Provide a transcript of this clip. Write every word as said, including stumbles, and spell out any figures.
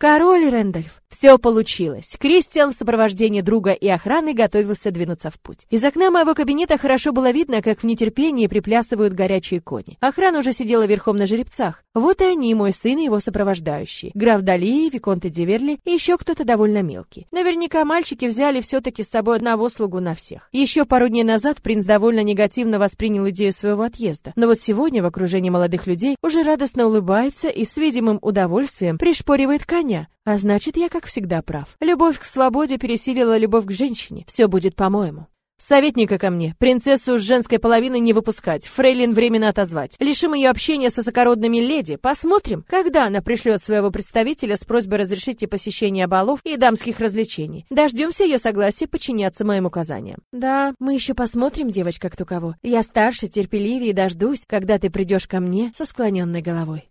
Король Рэндольф. Все получилось. Кристиан в сопровождении друга и охраны готовился двинуться в путь. Из окна моего кабинета хорошо было видно, как в нетерпении приплясывают горячие кони. Охрана уже сидела верхом на жеребцах. Вот и они, мой сын и его сопровождающие. Граф Дали, Виконте Диверли и еще кто-то довольно мелкий. Наверняка мальчики взяли все-таки с собой одного слугу на всех. Еще пару дней назад принц довольно негативно воспринял идею своего отъезда. Но вот сегодня в окружении молодых людей уже радостно улыбается и с видимым удовольствием пришпоривает коня. А значит, я, как всегда, прав. Любовь к свободе пересилила любовь к женщине. Все будет по-моему. Советника ко мне. Принцессу с женской половины не выпускать. Фрейлин временно отозвать. Лишим ее общения с высокородными леди. Посмотрим, когда она пришлет своего представителя с просьбой разрешить ей посещение балов и дамских развлечений. Дождемся ее согласия подчиняться моим указаниям. Да, мы еще посмотрим, девочка, кто кого. Я старше, терпеливее и дождусь, когда ты придешь ко мне со склоненной головой.